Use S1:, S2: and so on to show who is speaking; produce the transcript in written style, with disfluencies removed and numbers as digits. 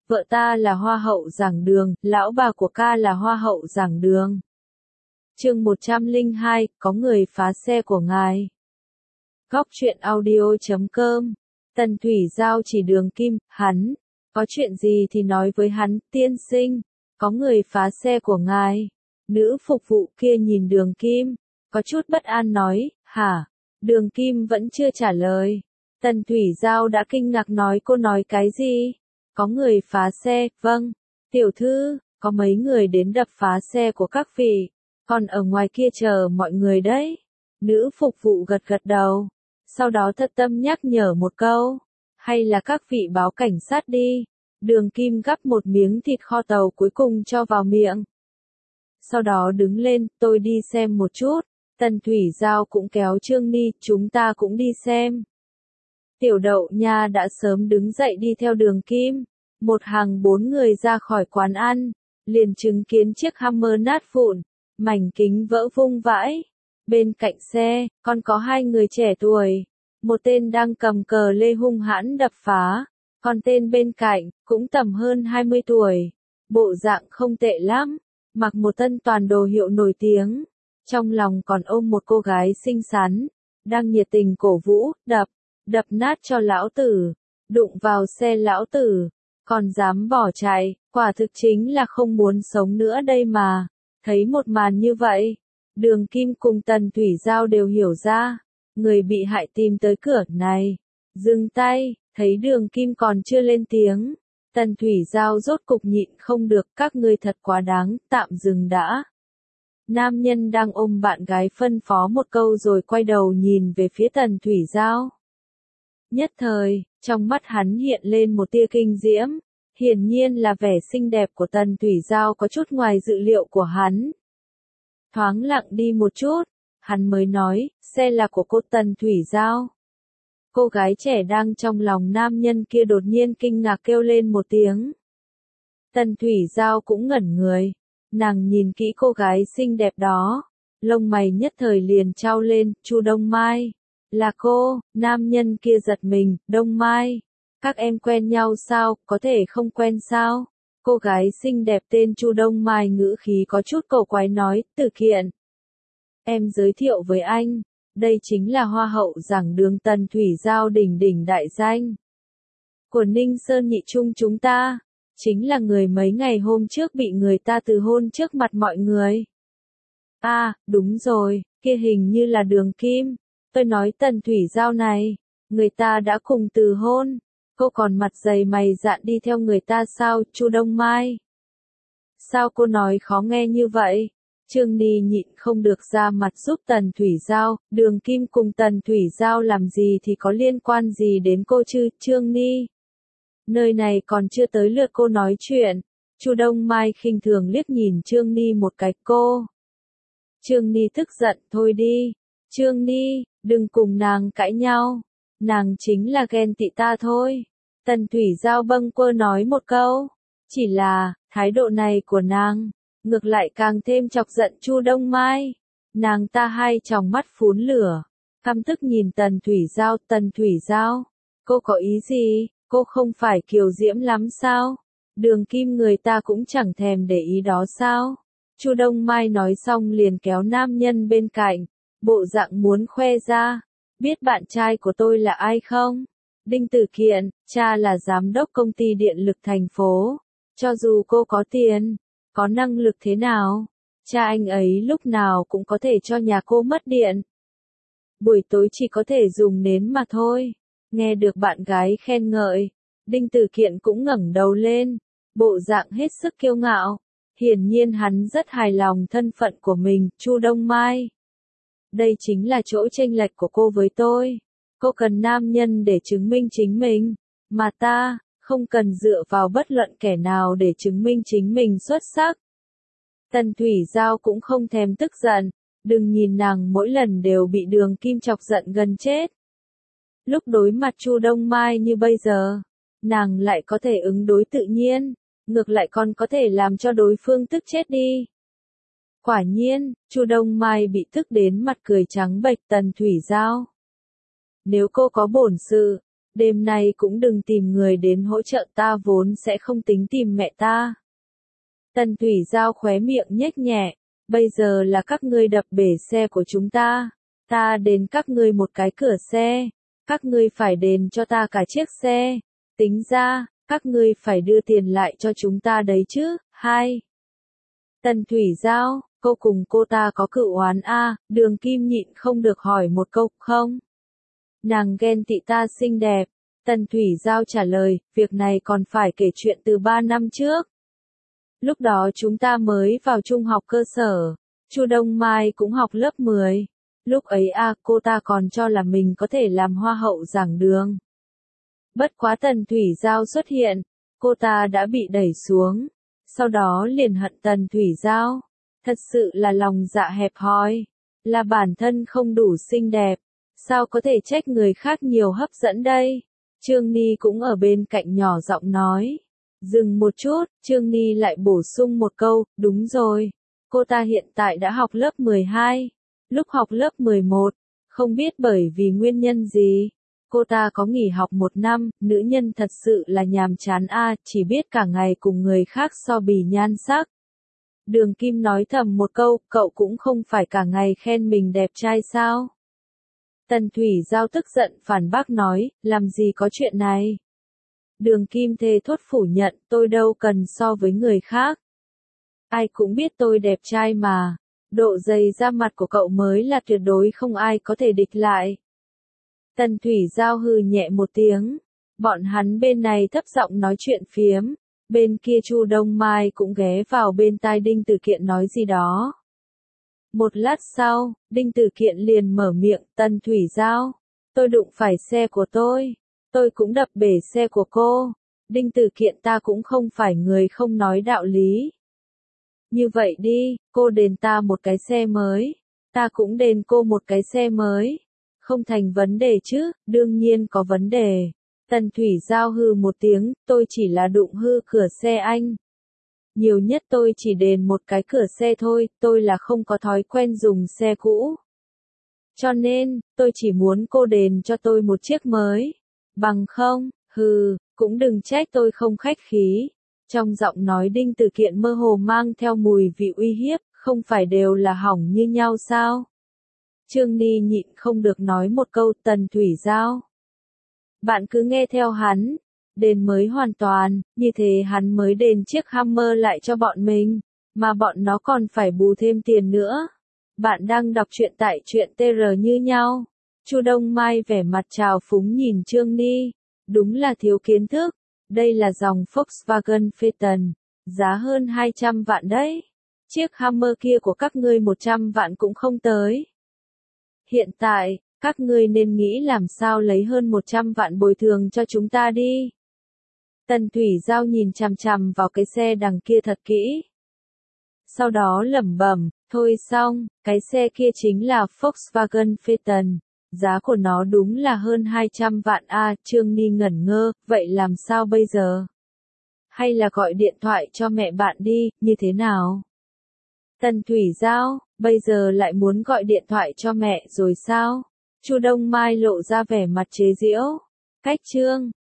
S1: vợ ta là hoa hậu giảng đường, lão bà của ca là hoa hậu giảng đường. Chương 102, có người phá xe của ngài. Góc truyện audio.com. Tần Thủy Giao chỉ Đường Kim, hắn, có chuyện gì thì nói với hắn, tiên sinh, có người phá xe của ngài. Nữ phục vụ kia nhìn Đường Kim, có chút bất an nói, hả? Đường Kim vẫn chưa trả lời. Tần Thủy Giao đã kinh ngạc nói cô nói cái gì? Có người phá xe, vâng. Tiểu thư, có mấy người đến đập phá xe của các vị, còn ở ngoài kia chờ mọi người đấy. Nữ phục vụ gật gật đầu, sau đó thật tâm nhắc nhở một câu, hay là các vị báo cảnh sát đi. Đường Kim gắp một miếng thịt kho tàu cuối cùng cho vào miệng. Sau đó đứng lên, tôi đi xem một chút. Tần Thủy Giao cũng kéo Trương Ni, chúng ta cũng đi xem. Tiểu Đậu Nha đã sớm đứng dậy đi theo Đường Kim. Một hàng 4 người ra khỏi quán ăn, liền chứng kiến chiếc Hammer nát vụn, mảnh kính vỡ vung vãi. Bên cạnh xe, còn có 2 người trẻ tuổi. Một tên đang cầm cờ lê hung hãn đập phá, còn tên bên cạnh, cũng tầm hơn 20 tuổi. Bộ dạng không tệ lắm, mặc một thân toàn đồ hiệu nổi tiếng. Trong lòng còn ôm một cô gái xinh xắn, đang nhiệt tình cổ vũ, đập nát cho lão tử, đụng vào xe lão tử, còn dám bỏ chạy, quả thực chính là không muốn sống nữa đây mà. Thấy một màn như vậy, Đường Kim cùng Tần Thủy Giao đều hiểu ra, người bị hại tìm tới cửa này. Dừng tay, thấy Đường Kim còn chưa lên tiếng, Tần Thủy Giao rốt cục nhịn không được, các ngươi thật quá đáng, tạm dừng đã. Nam nhân đang ôm bạn gái phân phó một câu rồi quay đầu nhìn về phía Tần Thủy Giao. Nhất thời, trong mắt hắn hiện lên một tia kinh diễm, hiển nhiên là vẻ xinh đẹp của Tần Thủy Giao có chút ngoài dự liệu của hắn. Thoáng lặng đi một chút, hắn mới nói, xe là của cô Tần Thủy Giao. Cô gái trẻ đang trong lòng nam nhân kia đột nhiên kinh ngạc kêu lên một tiếng. Tần Thủy Giao cũng ngẩn người, nàng nhìn kỹ cô gái xinh đẹp đó, lông mày nhất thời liền trao lên, Chu Đông Mai. Là cô, nam nhân kia giật mình, Đông Mai. Các em quen nhau sao, có thể không quen sao? Cô gái xinh đẹp tên Chu Đông Mai ngữ khí có chút cầu quái nói, Từ Kiện. Em giới thiệu với anh, đây chính là hoa hậu giảng đường Tần Thủy Giao đỉnh đỉnh đại danh của Ninh Sơn Nhị Trung chúng ta, chính là người mấy ngày hôm trước bị người ta từ hôn trước mặt mọi người. À, đúng rồi, kia hình như là Đường Kim. Tôi nói Tần Thủy Giao này, người ta đã cùng từ hôn, cô còn mặt dày mày dạn đi theo người ta sao, Chu Đông Mai? Sao cô nói khó nghe như vậy? Trương Ni nhịn không được ra mặt giúp Tần Thủy Giao, Đường Kim cùng Tần Thủy Giao làm gì thì có liên quan gì đến cô chứ, Trương Ni? Nơi này còn chưa tới lượt cô nói chuyện. Chu Đông Mai khinh thường liếc nhìn Trương Ni một cái, cô. Trương Ni tức giận, thôi đi. Trương Ni, đừng cùng nàng cãi nhau. Nàng chính là ghen tị ta thôi. Tần Thủy Giao bâng quơ nói một câu. Chỉ là, thái độ này của nàng, ngược lại càng thêm chọc giận Chu Đông Mai. Nàng ta hai tròng mắt phún lửa, căm tức nhìn Tần Thủy Giao. Tần Thủy Giao, cô có ý gì? Cô không phải kiều diễm lắm sao? Đường Kim người ta cũng chẳng thèm để ý đó sao? Chu Đông Mai nói xong liền kéo nam nhân bên cạnh, bộ dạng muốn khoe ra. Biết bạn trai của tôi là ai không? Đinh Tử Kiện, cha là giám đốc công ty điện lực thành phố. Cho dù cô có tiền, có năng lực thế nào, cha anh ấy lúc nào cũng có thể cho nhà cô mất điện. Buổi tối chỉ có thể dùng nến mà thôi. Nghe được bạn gái khen ngợi, Đinh Tử Kiện cũng ngẩng đầu lên, bộ dạng hết sức kiêu ngạo. Hiển nhiên hắn rất hài lòng thân phận của mình, Chu Đông Mai. Đây chính là chỗ chênh lệch của cô với tôi. Cô cần nam nhân để chứng minh chính mình, mà ta, không cần dựa vào bất luận kẻ nào để chứng minh chính mình xuất sắc. Tần Thủy Giao cũng không thèm tức giận, đừng nhìn nàng mỗi lần đều bị Đường Kim chọc giận gần chết. Lúc đối mặt Chu Đông Mai như bây giờ, nàng lại có thể ứng đối tự nhiên, ngược lại còn có thể làm cho đối phương tức chết đi. Quả nhiên, Chu Đông Mai bị tức đến mặt cười trắng bệch. Tần Thủy Giao, nếu cô có bổn sự, đêm nay cũng đừng tìm người đến hỗ trợ ta vốn sẽ không tính tìm mẹ ta. Tần Thủy Giao khóe miệng nhếch nhẹ, bây giờ là các ngươi đập bể xe của chúng ta đền các ngươi một cái cửa xe, các ngươi phải đền cho ta cả chiếc xe, tính ra, các ngươi phải đưa tiền lại cho chúng ta đấy chứ. 2. Tần Thủy Giao, cô cùng cô ta có cựu oán a? Đường Kim nhịn không được hỏi một câu, không? Nàng ghen tị ta xinh đẹp. Tần Thủy Giao trả lời, việc này còn phải kể chuyện từ 3 năm trước. Lúc đó chúng ta mới vào trung học cơ sở, Chu Đông Mai cũng học lớp 10. Lúc ấy cô ta còn cho là mình có thể làm hoa hậu giảng đường. Bất quá Tần Thủy Giao xuất hiện, cô ta đã bị đẩy xuống, sau đó liền hận Tần Thủy Giao. Thật sự là lòng dạ hẹp hòi, là bản thân không đủ xinh đẹp, sao có thể trách người khác nhiều hấp dẫn đây. Trương Ni cũng ở bên cạnh nhỏ giọng nói. Dừng một chút, Trương Ni lại bổ sung một câu, đúng rồi, cô ta hiện tại đã học lớp 12, lúc học lớp 11, không biết bởi vì nguyên nhân gì, cô ta có nghỉ học 1 năm, nữ nhân thật sự là nhàm chán chỉ biết cả ngày cùng người khác so bì nhan sắc. Đường Kim nói thầm một câu, cậu cũng không phải cả ngày khen mình đẹp trai sao? Tần Thủy Giao tức giận phản bác nói, làm gì có chuyện này? Đường Kim thề thốt phủ nhận, tôi đâu cần so với người khác. Ai cũng biết tôi đẹp trai mà, độ dày da mặt của cậu mới là tuyệt đối không ai có thể địch lại. Tần Thủy Giao hừ nhẹ một tiếng, bọn hắn bên này thấp giọng nói chuyện phiếm, bên kia Chu Đông Mai cũng ghé vào bên tai Đinh Tử Kiện nói gì đó. Một lát sau, Đinh Tử Kiện liền mở miệng, Tần Thủy Giao, tôi đụng phải xe của tôi cũng đập bể xe của cô. Đinh Tử Kiện ta cũng không phải người không nói đạo lý. Như vậy đi, cô đền ta một cái xe mới, ta cũng đền cô một cái xe mới. Không thành vấn đề chứ, đương nhiên có vấn đề. Tần Thủy Giao hừ một tiếng, tôi chỉ là đụng hư cửa xe anh. Nhiều nhất tôi chỉ đền một cái cửa xe thôi, tôi là không có thói quen dùng xe cũ. Cho nên, tôi chỉ muốn cô đền cho tôi một chiếc mới. Bằng không, cũng đừng trách tôi không khách khí. Trong giọng nói Đinh Tử Kiện mơ hồ mang theo mùi vị uy hiếp, không phải đều là hỏng như nhau sao? Trương Ni nhịn không được nói một câu, Tần Thủy Giao. Bạn cứ nghe theo hắn, đền mới hoàn toàn, như thế hắn mới đền chiếc Hammer lại cho bọn mình, mà bọn nó còn phải bù thêm tiền nữa. Bạn đang đọc truyện tại truyện TR như nhau. Chu Đông Mai vẻ mặt trào phúng nhìn Trương Ni, đúng là thiếu kiến thức, đây là dòng Volkswagen Phaeton, giá hơn 200 vạn đấy. Chiếc Hammer kia của các ngươi 100 vạn cũng không tới. Hiện tại, các ngươi nên nghĩ làm sao lấy hơn 100 vạn bồi thường cho chúng ta đi. Tần Thủy Giao nhìn chằm chằm vào cái xe đằng kia thật kỹ. Sau đó lẩm bẩm, thôi xong, cái xe kia chính là Volkswagen Phaeton. Giá của nó đúng là hơn 200 vạn Trương Ni ngẩn ngơ, vậy làm sao bây giờ? Hay là gọi điện thoại cho mẹ bạn đi, như thế nào? Tần Thủy Giao, bây giờ lại muốn gọi điện thoại cho mẹ rồi sao? Chu Đông Mai lộ ra vẻ mặt chế giễu. Cách chương